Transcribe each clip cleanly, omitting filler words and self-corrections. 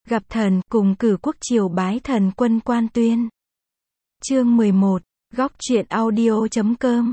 gặp thần, cùng cử quốc triều bái thần quân Quan Tuyên. Chương 11, góc truyện audio.com.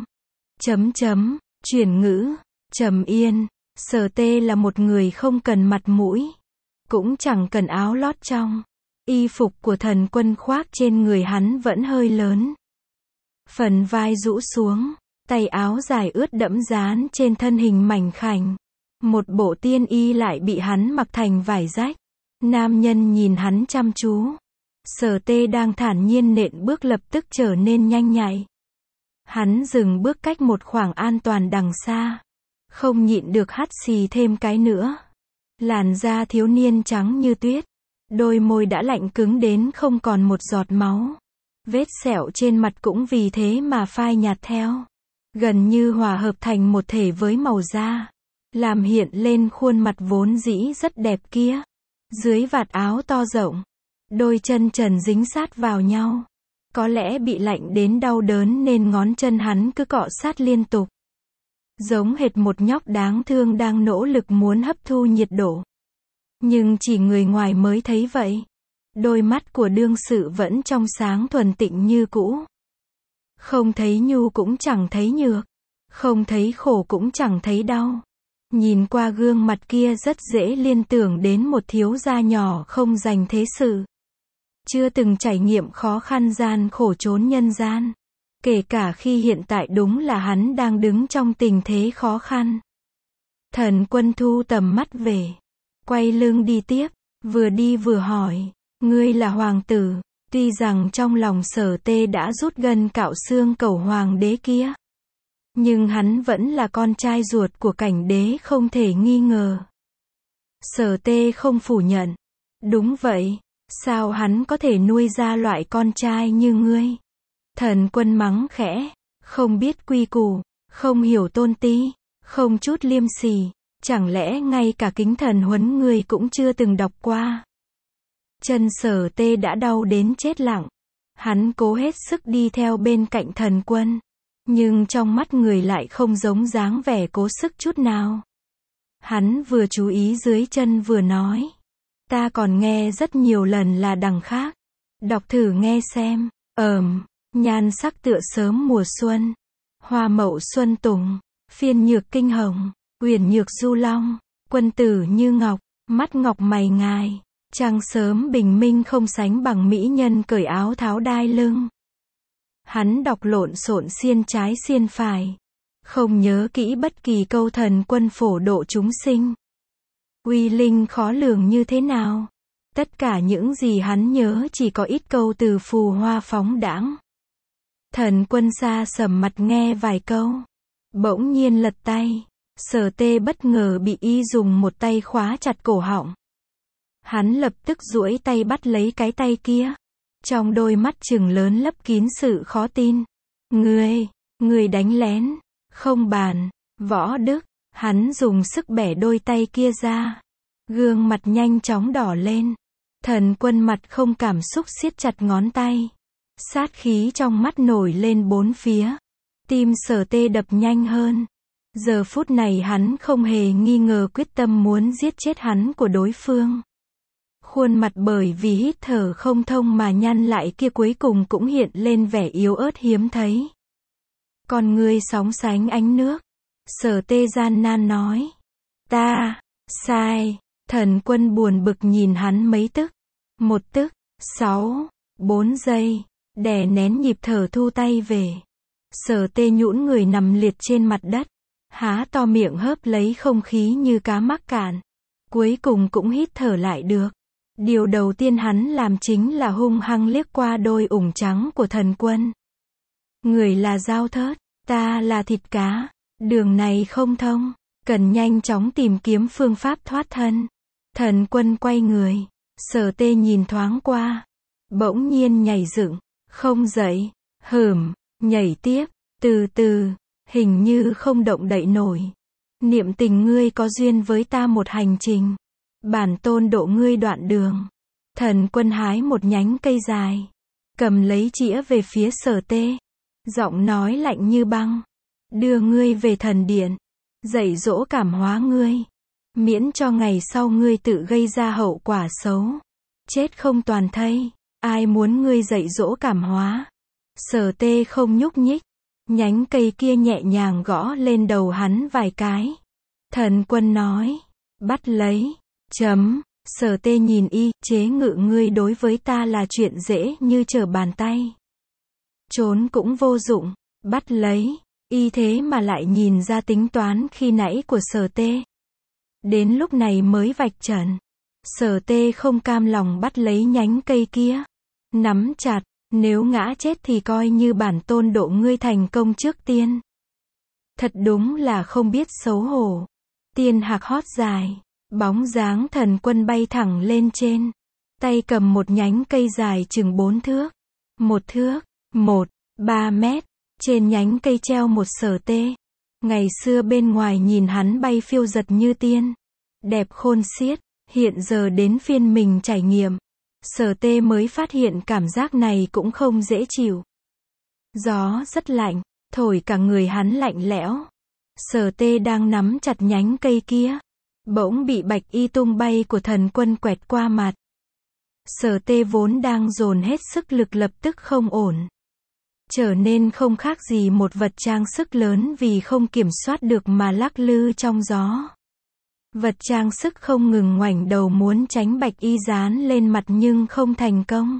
Chuyển ngữ, Trầm Yên, Sở Tê là một người không cần mặt mũi, cũng chẳng cần áo lót trong. Y phục của thần quân khoác trên người hắn vẫn hơi lớn. Phần vai rũ xuống, tay áo dài ướt đẫm dán trên thân hình mảnh khảnh. Một bộ tiên y lại bị hắn mặc thành vải rách. Nam nhân nhìn hắn chăm chú. Sở Tê đang thản nhiên nện bước lập tức trở nên nhanh nhạy. Hắn dừng bước cách một khoảng an toàn đằng xa. Không nhịn được hắt xì thêm cái nữa. Làn da thiếu niên trắng như tuyết. Đôi môi đã lạnh cứng đến không còn một giọt máu. Vết sẹo trên mặt cũng vì thế mà phai nhạt theo. Gần như hòa hợp thành một thể với màu da. Làm hiện lên khuôn mặt vốn dĩ rất đẹp kia. Dưới vạt áo to rộng. Đôi chân trần dính sát vào nhau. Có lẽ bị lạnh đến đau đớn nên ngón chân hắn cứ cọ sát liên tục. Giống hệt một nhóc đáng thương đang nỗ lực muốn hấp thu nhiệt độ. Nhưng chỉ người ngoài mới thấy vậy. Đôi mắt của đương sự vẫn trong sáng thuần tịnh như cũ. Không thấy nhu cũng chẳng thấy nhược. Không thấy khổ cũng chẳng thấy đau. Nhìn qua gương mặt kia rất dễ liên tưởng đến một thiếu gia nhỏ không dành thế sự. Chưa từng trải nghiệm khó khăn gian khổ trốn nhân gian. Kể cả khi hiện tại đúng là hắn đang đứng trong tình thế khó khăn. Thần quân thu tầm mắt về. Quay lưng đi tiếp. Vừa đi vừa hỏi. Ngươi là hoàng tử. Tuy rằng trong lòng Sở Tê đã rút gân cạo xương cẩu hoàng đế kia. Nhưng hắn vẫn là con trai ruột của cảnh đế không thể nghi ngờ. Sở Tê không phủ nhận. Đúng vậy. Sao hắn có thể nuôi ra loại con trai như ngươi? Thần quân mắng khẽ. Không biết quy củ. Không hiểu tôn ti. Không chút liêm sỉ. Chẳng lẽ ngay cả kính thần huấn ngươi cũng chưa từng đọc qua? Chân Sở Tê đã đau đến chết lặng. Hắn cố hết sức đi theo bên cạnh thần quân. Nhưng trong mắt người lại không giống dáng vẻ cố sức chút nào. Hắn vừa chú ý dưới chân vừa nói. Ta còn nghe rất nhiều lần là đằng khác. Đọc thử nghe xem. Nhan sắc tựa sớm mùa xuân. Hoa mậu xuân tùng. Phiên nhược kinh hồng. Uyển nhược du long. Quân tử như ngọc. Mắt ngọc mày ngài. Trăng sớm bình minh không sánh bằng mỹ nhân cởi áo tháo đai lưng. Hắn đọc lộn xộn xiên trái xiên phải. Không nhớ kỹ bất kỳ câu thần quân phổ độ chúng sinh. Uy linh khó lường như thế nào. Tất cả những gì hắn nhớ chỉ có ít câu từ phù hoa phóng đãng. Thần quân xa sầm mặt nghe vài câu. Bỗng nhiên lật tay. Sở Tê bất ngờ bị y dùng một tay khóa chặt cổ họng. Hắn lập tức duỗi tay bắt lấy cái tay kia. Trong đôi mắt trừng lớn lấp kín sự khó tin. Ngươi đánh lén. Không bàn. Võ đức. Hắn dùng sức bẻ đôi tay kia ra. Gương mặt nhanh chóng đỏ lên. Thần quân mặt không cảm xúc siết chặt ngón tay. Sát khí trong mắt nổi lên bốn phía. Tim Sở Tê đập nhanh hơn. Giờ phút này hắn không hề nghi ngờ quyết tâm muốn giết chết hắn của đối phương. Khuôn mặt bởi vì hít thở không thông mà nhăn lại kia cuối cùng cũng hiện lên vẻ yếu ớt hiếm thấy. Con ngươi sóng sánh ánh nước. Sở Tê gian nan nói. Ta, sai. Thần quân buồn bực nhìn hắn mấy tức. 1 tức, 6, 4 giây. Đè nén nhịp thở thu tay về. Sở Tê nhũn người nằm liệt trên mặt đất. Há to miệng hớp lấy không khí như cá mắc cạn. Cuối cùng cũng hít thở lại được. Điều đầu tiên hắn làm chính là hung hăng liếc qua đôi ủng trắng của thần quân. Người là dao thớt, ta là thịt cá. Đường này không thông, cần nhanh chóng tìm kiếm phương pháp thoát thân. Thần quân quay người. Sở Tê nhìn thoáng qua. Bỗng nhiên nhảy dựng, không dậy, nhảy tiếp, từ từ, hình như không động đậy nổi. Niệm tình ngươi có duyên với ta một hành trình. Bản tôn độ ngươi đoạn đường. Thần quân hái một nhánh cây dài. Cầm lấy chĩa về phía Sở Tê. Giọng nói lạnh như băng. Đưa ngươi về thần điện. Dạy dỗ cảm hóa ngươi. Miễn cho ngày sau ngươi tự gây ra hậu quả xấu. chết không toàn thây, ai muốn ngươi dạy dỗ cảm hóa. Sở Tê không nhúc nhích, nhánh cây kia nhẹ nhàng gõ lên đầu hắn vài cái. Thần Quân nói, bắt lấy, Sở Tê nhìn y, chế ngự ngươi đối với ta là chuyện dễ như trở bàn tay. Trốn cũng vô dụng, bắt lấy, y thế mà lại nhìn ra tính toán khi nãy của Sở Tê. Đến lúc này mới vạch trần. Sở Tê không cam lòng bắt lấy nhánh cây kia. Nắm chặt, nếu ngã chết thì coi như bản tôn độ ngươi thành công trước tiên. Thật đúng là không biết xấu hổ. Tiên hạc hót dài, bóng dáng Thần Quân bay thẳng lên trên. Tay cầm một nhánh cây dài chừng 4 thước. 1 thước, 3 mét. Trên nhánh cây treo một Sở Tê. Ngày xưa bên ngoài nhìn hắn bay phiêu giật như tiên. Đẹp khôn xiết, hiện giờ đến phiên mình trải nghiệm. Sở Tê mới phát hiện cảm giác này cũng không dễ chịu. Gió rất lạnh, thổi cả người hắn lạnh lẽo. Sở Tê đang nắm chặt nhánh cây kia. Bỗng bị bạch y tung bay của Thần Quân quẹt qua mặt. Sở Tê vốn đang dồn hết sức lực lập tức không ổn. Trở nên không khác gì một vật trang sức lớn vì không kiểm soát được mà lắc lư trong gió. Vật trang sức không ngừng ngoảnh đầu muốn tránh bạch y dán lên mặt nhưng không thành công.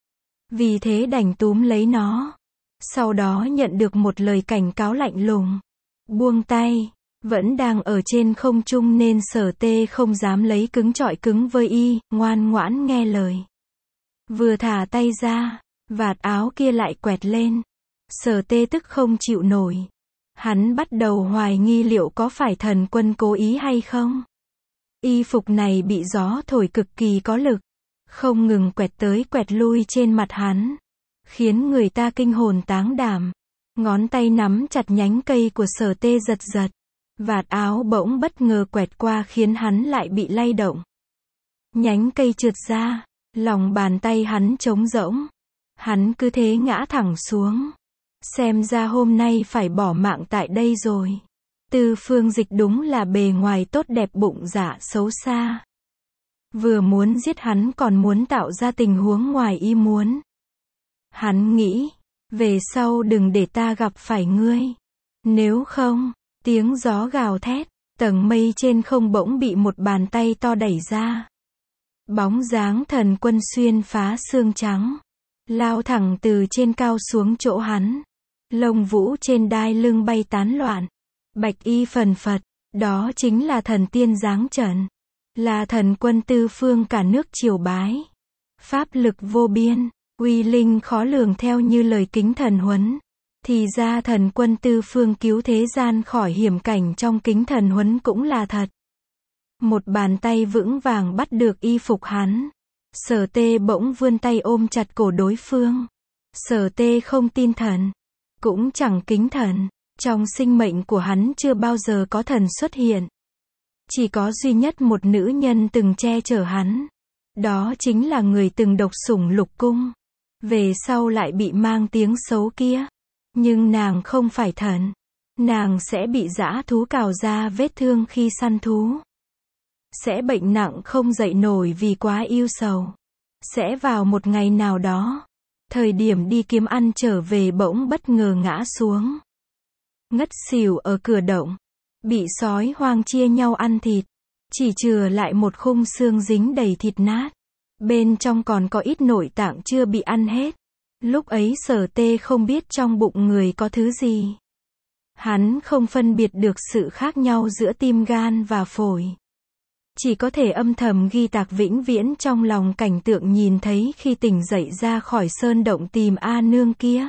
Vì thế đành túm lấy nó. Sau đó nhận được một lời cảnh cáo lạnh lùng. Buông tay, vẫn đang ở trên không trung nên Sở Tê không dám lấy cứng chọi cứng với y, ngoan ngoãn nghe lời. Vừa thả tay ra, vạt áo kia lại quẹt lên. Sở Tê tức không chịu nổi. Hắn bắt đầu hoài nghi liệu có phải Thần Quân cố ý hay không. Y phục này bị gió thổi cực kỳ có lực, không ngừng quẹt tới quẹt lui trên mặt hắn, khiến người ta kinh hồn táng đảm. Ngón tay nắm chặt nhánh cây của Sở Tê giật giật. Vạt áo bỗng bất ngờ quẹt qua khiến hắn lại bị lay động. Nhánh cây trượt ra, lòng bàn tay hắn trống rỗng. Hắn cứ thế ngã thẳng xuống. Xem ra hôm nay phải bỏ mạng tại đây rồi. Tư Phương Dịch đúng là bề ngoài tốt đẹp bụng dạ xấu xa. Vừa muốn giết hắn còn muốn tạo ra tình huống ngoài ý muốn. Hắn nghĩ, về sau đừng để ta gặp phải ngươi. Nếu không, tiếng gió gào thét, tầng mây trên không bỗng bị một bàn tay to đẩy ra. Bóng dáng Thần Quân xuyên phá xương trắng, lao thẳng từ trên cao xuống chỗ hắn. Lông vũ trên đai lưng bay tán loạn. Bạch y phần phật, đó chính là thần tiên giáng trần. Là Thần Quân Tư Phương cả nước triều bái. Pháp lực vô biên, uy linh khó lường theo như lời Kính Thần Huấn. Thì ra Thần Quân Tư Phương cứu thế gian khỏi hiểm cảnh trong Kính Thần Huấn cũng là thật. Một bàn tay vững vàng bắt được y phục hắn. Sở Tê bỗng vươn tay ôm chặt cổ đối phương. Sở Tê không tin thần, cũng chẳng kính thần. Trong sinh mệnh của hắn chưa bao giờ có thần xuất hiện. Chỉ có duy nhất một nữ nhân từng che chở hắn. Đó chính là người từng độc sủng Lục Cung. Về sau lại bị mang tiếng xấu kia. Nhưng nàng không phải thần. Nàng sẽ bị dã thú cào ra vết thương khi săn thú. Sẽ bệnh nặng không dậy nổi vì quá yêu sầu. Sẽ vào một ngày nào đó, thời điểm đi kiếm ăn trở về bỗng bất ngờ ngã xuống. Ngất xỉu ở cửa động. Bị sói hoang chia nhau ăn thịt. Chỉ chừa lại một khung xương dính đầy thịt nát. Bên trong còn có ít nội tạng chưa bị ăn hết. Lúc ấy Sở Tê không biết trong bụng người có thứ gì. Hắn không phân biệt được sự khác nhau giữa tim gan và phổi. Chỉ có thể âm thầm ghi tạc vĩnh viễn trong lòng cảnh tượng nhìn thấy khi tỉnh dậy ra khỏi sơn động tìm A Nương kia.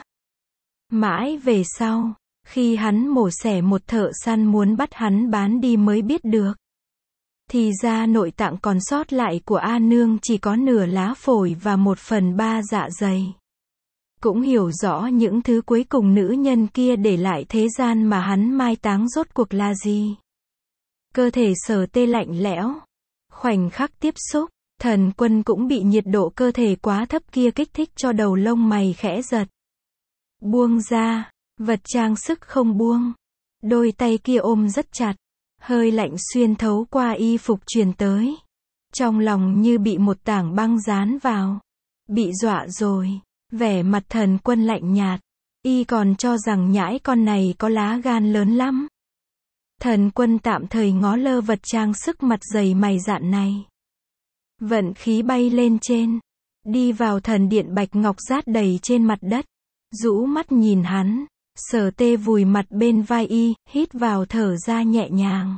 Mãi về sau, khi hắn mổ xẻ một thợ săn muốn bắt hắn bán đi mới biết được. Thì ra nội tạng còn sót lại của A Nương chỉ có nửa lá phổi và 1/3 dạ dày. Cũng hiểu rõ những thứ cuối cùng nữ nhân kia để lại thế gian mà hắn mai táng rốt cuộc là gì. Cơ thể Sở Tê lạnh lẽo. Khoảnh khắc tiếp xúc, Thần Quân cũng bị nhiệt độ cơ thể quá thấp kia kích thích cho đầu lông mày khẽ giật. Buông ra, vật trang sức không buông. Đôi tay kia ôm rất chặt. Hơi lạnh xuyên thấu qua y phục truyền tới. Trong lòng như bị một tảng băng dán vào. Bị dọa rồi. Vẻ mặt Thần Quân lạnh nhạt. Y còn cho rằng nhãi con này có lá gan lớn lắm. Thần Quân tạm thời ngó lơ vật trang sức mặt dày mày dạn này. Vận khí bay lên trên. Đi vào thần điện bạch ngọc rát đầy trên mặt đất. Rũ mắt nhìn hắn. Sở Tê vùi mặt bên vai y, hít vào thở ra nhẹ nhàng.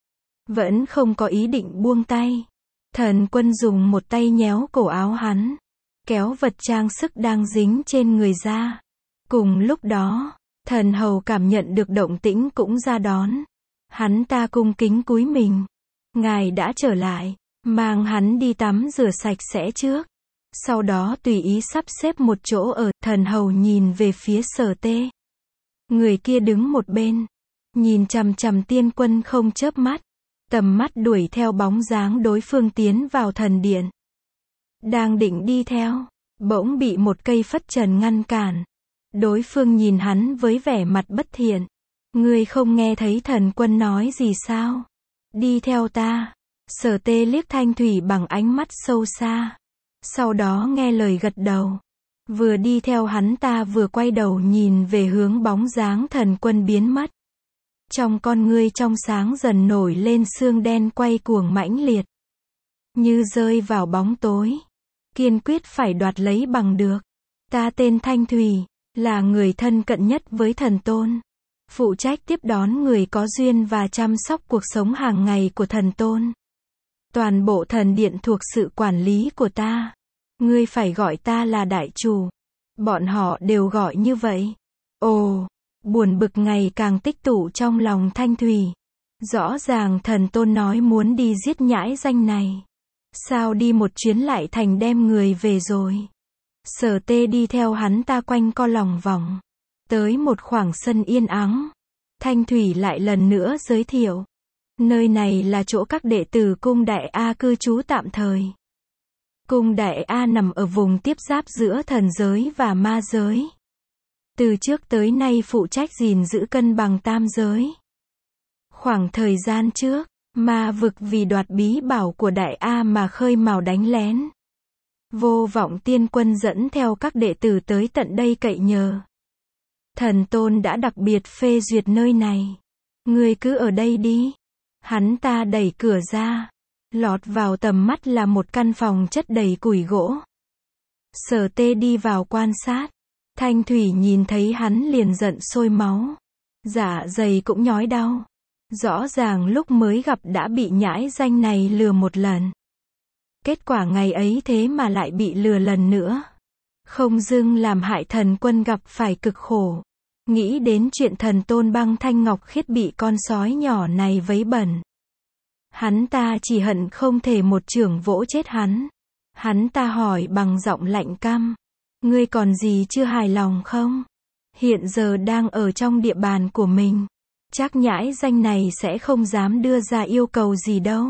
Vẫn không có ý định buông tay. Thần Quân dùng một tay nhéo cổ áo hắn. Kéo vật trang sức đang dính trên người ra. Cùng lúc đó, thần hầu cảm nhận được động tĩnh cũng ra đón. Hắn ta cung kính cúi mình. Ngài đã trở lại, mang hắn đi tắm rửa sạch sẽ trước. Sau đó tùy ý sắp xếp một chỗ ở, thần hầu nhìn về phía Sở Tê. Người kia đứng một bên, nhìn chằm chằm Tiên Quân không chớp mắt. Tầm mắt đuổi theo bóng dáng đối phương tiến vào thần điện. Đang định đi theo, bỗng bị một cây phất trần ngăn cản. Đối phương nhìn hắn với vẻ mặt bất thiện. Ngươi không nghe thấy Thần Quân nói gì sao? Đi theo ta. Sở Tê liếc Thanh Thủy bằng ánh mắt sâu xa. Sau đó nghe lời gật đầu. Vừa đi theo hắn ta vừa quay đầu nhìn về hướng bóng dáng Thần Quân biến mất. Trong con ngươi trong sáng dần nổi lên sương đen quay cuồng mãnh liệt. Như rơi vào bóng tối. Kiên quyết phải đoạt lấy bằng được. Ta tên Thanh Thủy, là người thân cận nhất với thần tôn. Phụ trách tiếp đón người có duyên và chăm sóc cuộc sống hàng ngày của thần tôn. Toàn bộ thần điện thuộc sự quản lý của ta. Ngươi phải gọi ta là đại chủ. Bọn họ đều gọi như vậy. Ồ, buồn bực ngày càng tích tụ trong lòng Thanh Thủy. Rõ ràng thần tôn nói muốn đi giết nhãi danh này. Sao đi một chuyến lại thành đem người về rồi. Sở Tê đi theo hắn ta quanh co lòng vòng. Tới một khoảng sân yên ắng. Thanh Thủy lại lần nữa giới thiệu. Nơi này là chỗ các đệ tử Cung Đại A cư trú tạm thời. Cung Đại A nằm ở vùng tiếp giáp giữa thần giới và ma giới. Từ trước tới nay phụ trách gìn giữ cân bằng tam giới. Khoảng thời gian trước, ma vực vì đoạt bí bảo của Đại A mà khơi mào đánh lén. Vô Vọng Tiên Quân dẫn theo các đệ tử tới tận đây cậy nhờ. Thần tôn đã đặc biệt phê duyệt nơi này. Ngươi cứ ở đây đi. Hắn ta đẩy cửa ra. Lọt vào tầm mắt là một căn phòng chất đầy củi gỗ. Sở Tê đi vào quan sát. Thanh Thủy nhìn thấy hắn liền giận sôi máu. Dạ dày cũng nhói đau. Rõ ràng lúc mới gặp đã bị nhãi danh này lừa một lần. Kết quả ngày ấy thế mà lại bị lừa lần nữa. Không dưng làm hại thần quân gặp phải cực khổ. Nghĩ đến chuyện thần tôn băng thanh ngọc khiết bị con sói nhỏ này vấy bẩn. Hắn ta chỉ hận không thể một chưởng vỗ chết hắn. Hắn ta hỏi bằng giọng lạnh căm. Ngươi còn gì chưa hài lòng không? Hiện giờ đang ở trong địa bàn của mình. Chắc nhãi danh này sẽ không dám đưa ra yêu cầu gì đâu.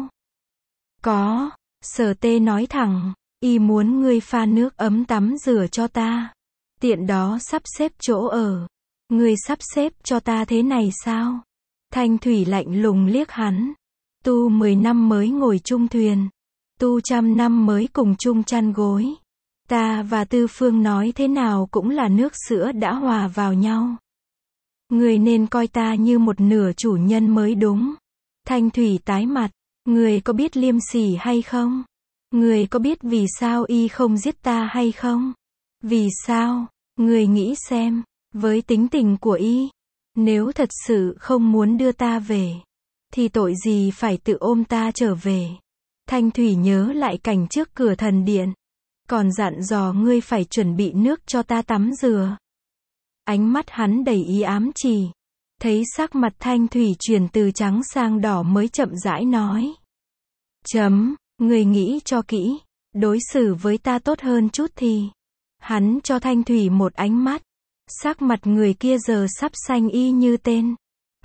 Có. Sở Tê nói thẳng. Y muốn ngươi pha nước ấm tắm rửa cho ta. Tiện đó sắp xếp chỗ ở. Ngươi sắp xếp cho ta thế này sao? Thanh Thủy lạnh lùng liếc hắn. Tu 10 năm mới ngồi chung thuyền. Tu 100 năm mới cùng chung chăn gối. Ta và Tư Phương nói thế nào cũng là nước sữa đã hòa vào nhau. Ngươi nên coi ta như một nửa chủ nhân mới đúng. Thanh Thủy tái mặt. Ngươi có biết liêm sỉ hay không? Ngươi có biết vì sao y không giết ta hay không? Vì sao? Ngươi nghĩ xem. Với tính tình của y, nếu thật sự không muốn đưa ta về, thì tội gì phải tự ôm ta trở về. Thanh Thủy nhớ lại cảnh trước cửa thần điện. Còn dặn dò ngươi phải chuẩn bị nước cho ta tắm rửa. Ánh mắt hắn đầy ý ám chỉ. Thấy sắc mặt Thanh Thủy chuyển từ trắng sang đỏ mới chậm rãi nói. Ngươi nghĩ cho kỹ. Đối xử với ta tốt hơn chút thì. Hắn cho Thanh Thủy một ánh mắt. Sắc mặt người kia giờ sắp xanh y như tên.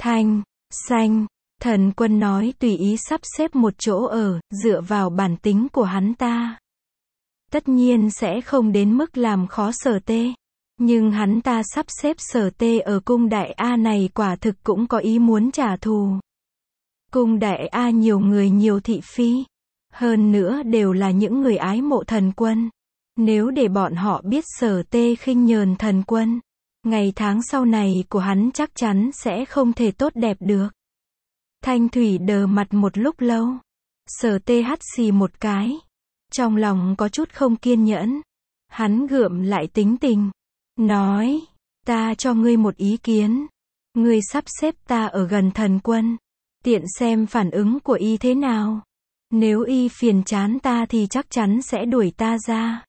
Xanh. Thần quân nói tùy ý sắp xếp một chỗ ở, dựa vào bản tính của hắn ta. Tất nhiên sẽ không đến mức làm khó Sở Tê. Nhưng hắn ta sắp xếp Sở Tê ở cung Đại A này quả thực cũng có ý muốn trả thù. Cung Đại A nhiều người nhiều thị phi. Hơn nữa đều là những người ái mộ Thần Quân. Nếu để bọn họ biết Sở Tê khinh nhờn Thần Quân, ngày tháng sau này của hắn chắc chắn sẽ không thể tốt đẹp được. Thanh Thủy đờ mặt một lúc lâu. Sở Tê hắt xì một cái. Trong lòng có chút không kiên nhẫn. Hắn gượng lại tính tình. Nói, ta cho ngươi một ý kiến. Ngươi sắp xếp ta ở gần Thần Quân. Tiện xem phản ứng của y thế nào. Nếu y phiền chán ta thì chắc chắn sẽ đuổi ta ra.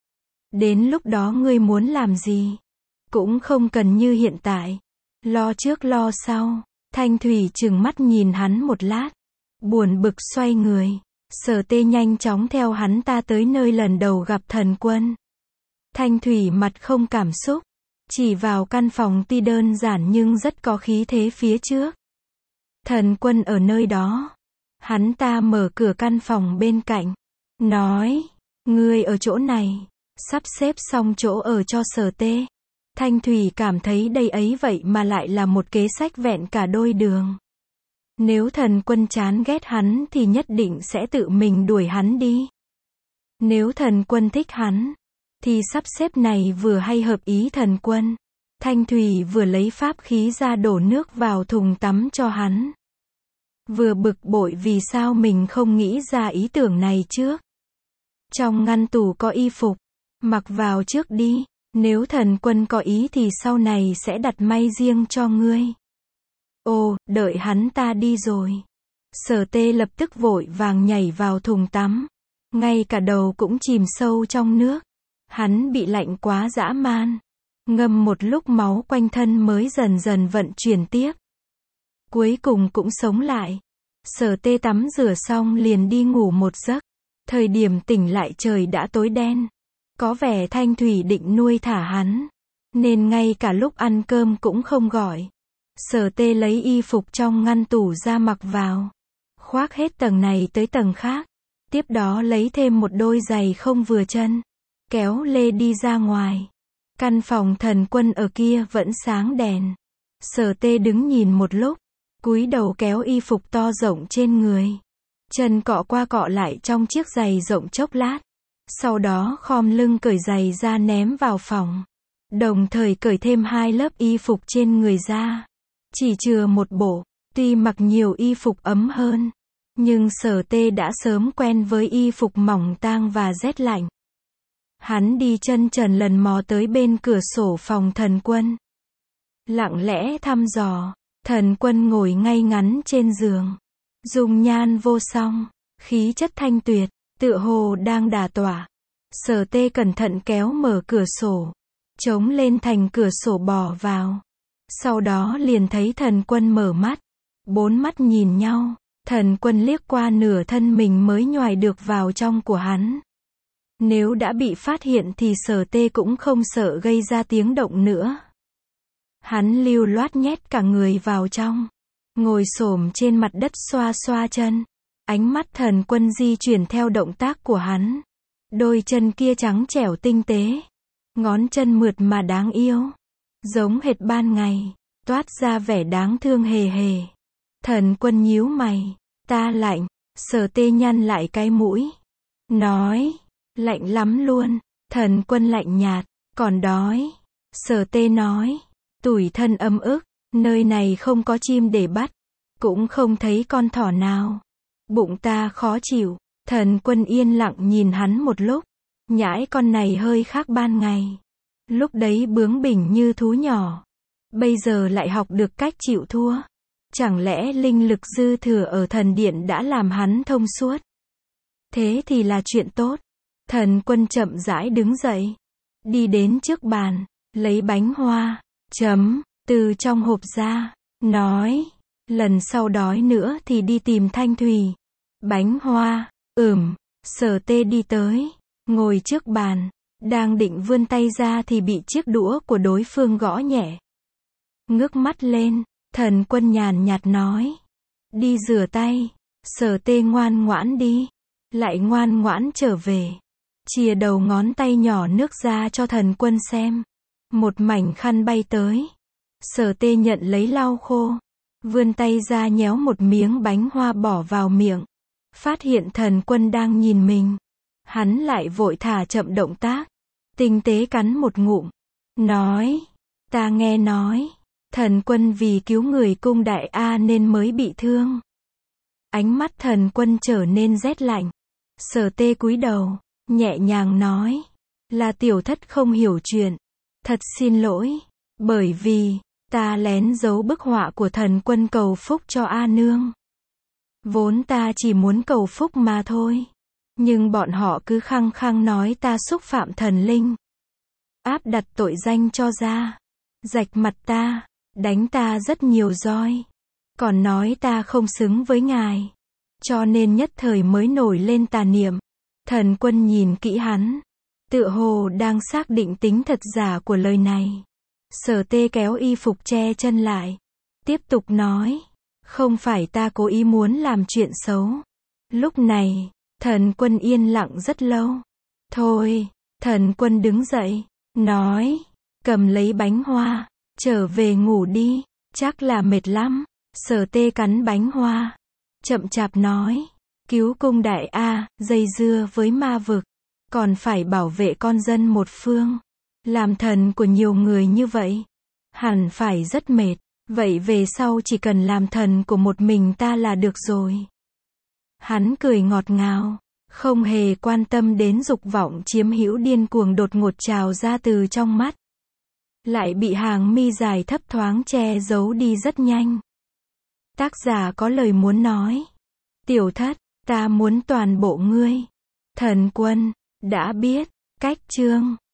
Đến lúc đó ngươi muốn làm gì? Cũng không cần như hiện tại. Lo trước lo sau. Thanh Thủy trừng mắt nhìn hắn một lát. Buồn bực xoay người. Sở Tê nhanh chóng theo hắn ta tới nơi lần đầu gặp Thần Quân. Thanh Thủy mặt không cảm xúc. Chỉ vào căn phòng tuy đơn giản nhưng rất có khí thế phía trước. Thần Quân ở nơi đó. Hắn ta mở cửa căn phòng bên cạnh. Nói, ngươi ở chỗ này. Sắp xếp xong chỗ ở cho Sở Tê. Thanh Thủy cảm thấy đây ấy vậy mà lại là một kế sách vẹn cả đôi đường. Nếu Thần Quân chán ghét hắn thì nhất định sẽ tự mình đuổi hắn đi. Nếu Thần Quân thích hắn, thì sắp xếp này vừa hay hợp ý Thần Quân. Thanh Thủy vừa lấy pháp khí ra đổ nước vào thùng tắm cho hắn. Vừa bực bội vì sao mình không nghĩ ra ý tưởng này trước. Trong ngăn tủ có y phục, mặc vào trước đi. Nếu Thần Quân có ý thì sau này sẽ đặt may riêng cho ngươi. Ồ, đợi hắn ta đi rồi. Sở Tê lập tức vội vàng nhảy vào thùng tắm. Ngay cả đầu cũng chìm sâu trong nước. Hắn bị lạnh quá dã man. Ngâm một lúc máu quanh thân mới dần dần vận chuyển tiếp. Cuối cùng cũng sống lại. Sở Tê tắm rửa xong liền đi ngủ một giấc. Thời điểm tỉnh lại trời đã tối đen. Có vẻ Thanh Thủy định nuôi thả hắn. Nên ngay cả lúc ăn cơm cũng không gọi. Sở Tê lấy y phục trong ngăn tủ ra mặc vào. Khoác hết tầng này tới tầng khác. Tiếp đó lấy thêm một đôi giày không vừa chân. Kéo lê đi ra ngoài. Căn phòng Thần Quân ở kia vẫn sáng đèn. Sở Tê đứng nhìn một lúc. Cúi đầu kéo y phục to rộng trên người. Chân cọ qua cọ lại trong chiếc giày rộng chốc lát. Sau đó khom lưng cởi giày ra ném vào phòng. Đồng thời cởi thêm 2 lớp y phục trên người ra. Chỉ chừa một bộ. Tuy mặc nhiều y phục ấm hơn. Nhưng Sở Tê đã sớm quen với y phục mỏng tang và rét lạnh. Hắn đi chân trần lần mò tới bên cửa sổ phòng Thần Quân. Lặng lẽ thăm dò. Thần Quân ngồi ngay ngắn trên giường. Dung nhan vô song. Khí chất thanh tuyệt. Tựa hồ đang đả tỏa. Sở Tê cẩn thận kéo mở cửa sổ. Chống lên thành cửa sổ bò vào. Sau đó liền thấy Thần Quân mở mắt. 4 mắt nhìn nhau. Thần Quân liếc qua nửa thân mình mới nhoài được vào trong của hắn. Nếu đã bị phát hiện thì Sở Tê cũng không sợ gây ra tiếng động nữa. Hắn lưu loát nhét cả người vào trong. Ngồi xổm trên mặt đất xoa xoa chân. Ánh mắt Thần Quân di chuyển theo động tác của hắn. Đôi chân kia trắng trẻo tinh tế. Ngón chân mượt mà đáng yêu. Giống hệt ban ngày. Toát ra vẻ đáng thương hề hề. Thần Quân nhíu mày. Ta lạnh. Sở Tê nhăn lại cái mũi. Nói. Lạnh lắm luôn. Thần Quân lạnh nhạt. Còn đói. Sở Tê nói. Tủi thân ấm ức. Nơi này không có chim để bắt. Cũng không thấy con thỏ nào. Bụng ta khó chịu. Thần Quân yên lặng nhìn hắn một lúc. Nhãi con này hơi khác ban ngày. Lúc đấy bướng bỉnh như thú nhỏ. Bây giờ lại học được cách chịu thua. Chẳng lẽ linh lực dư thừa ở thần điện đã làm hắn thông suốt? Thế thì là chuyện tốt. Thần Quân chậm rãi đứng dậy. Đi đến trước bàn. Lấy bánh hoa. Từ trong hộp ra. Nói. Lần sau đói nữa thì đi tìm Thanh Thủy. Bánh hoa. Sở Tê đi tới. Ngồi trước bàn. Đang định vươn tay ra thì bị chiếc đũa của đối phương gõ nhẹ. Ngước mắt lên. Thần Quân nhàn nhạt nói. Đi rửa tay. Sở Tê ngoan ngoãn đi. Lại ngoan ngoãn trở về. Chìa đầu ngón tay nhỏ nước ra cho Thần Quân xem. Một mảnh khăn bay tới. Sở Tê nhận lấy lau khô. Vươn tay ra nhéo một miếng bánh hoa bỏ vào miệng. Phát hiện thần quân đang nhìn mình. Hắn lại vội thả chậm động tác. Tinh tế cắn một ngụm. Nói. Ta nghe nói. Thần quân vì cứu người cung đại A nên mới bị thương. Ánh mắt thần quân trở nên rét lạnh. Sở tê cúi đầu. Nhẹ nhàng nói. Là tiểu thất không hiểu chuyện. Thật xin lỗi. Bởi vì, ta lén giấu bức họa của thần quân cầu phúc cho A nương. Vốn ta chỉ muốn cầu phúc mà thôi. Nhưng bọn họ cứ khăng khăng nói ta xúc phạm thần linh. Áp đặt tội danh cho ra. Rạch mặt ta. Đánh ta rất nhiều roi. Còn nói ta không xứng với ngài. Cho nên nhất thời mới nổi lên tà niệm. Thần quân nhìn kỹ hắn. Tựa hồ đang xác định tính thật giả của lời này. Sở tê kéo y phục che chân lại. Tiếp tục nói. Không phải ta cố ý muốn làm chuyện xấu. Lúc này, thần quân yên lặng rất lâu. Thôi, thần quân đứng dậy. Nói. Cầm lấy bánh hoa. Trở về ngủ đi. Chắc là mệt lắm. Sở tê cắn bánh hoa. Chậm chạp nói. Cứu cung đại A, dây dưa với ma vực. Còn phải bảo vệ con dân một phương. Làm thần của nhiều người như vậy. Hẳn phải rất mệt. Vậy về sau chỉ cần làm thần của một mình ta là được rồi. Hắn cười ngọt ngào. Không hề quan tâm đến dục vọng chiếm hữu điên cuồng đột ngột trào ra từ trong mắt. Lại bị hàng mi dài thấp thoáng che giấu đi rất nhanh. Tác giả có lời muốn nói. Tiểu thất, ta muốn toàn bộ ngươi. Thần quân, đã biết, cách chương.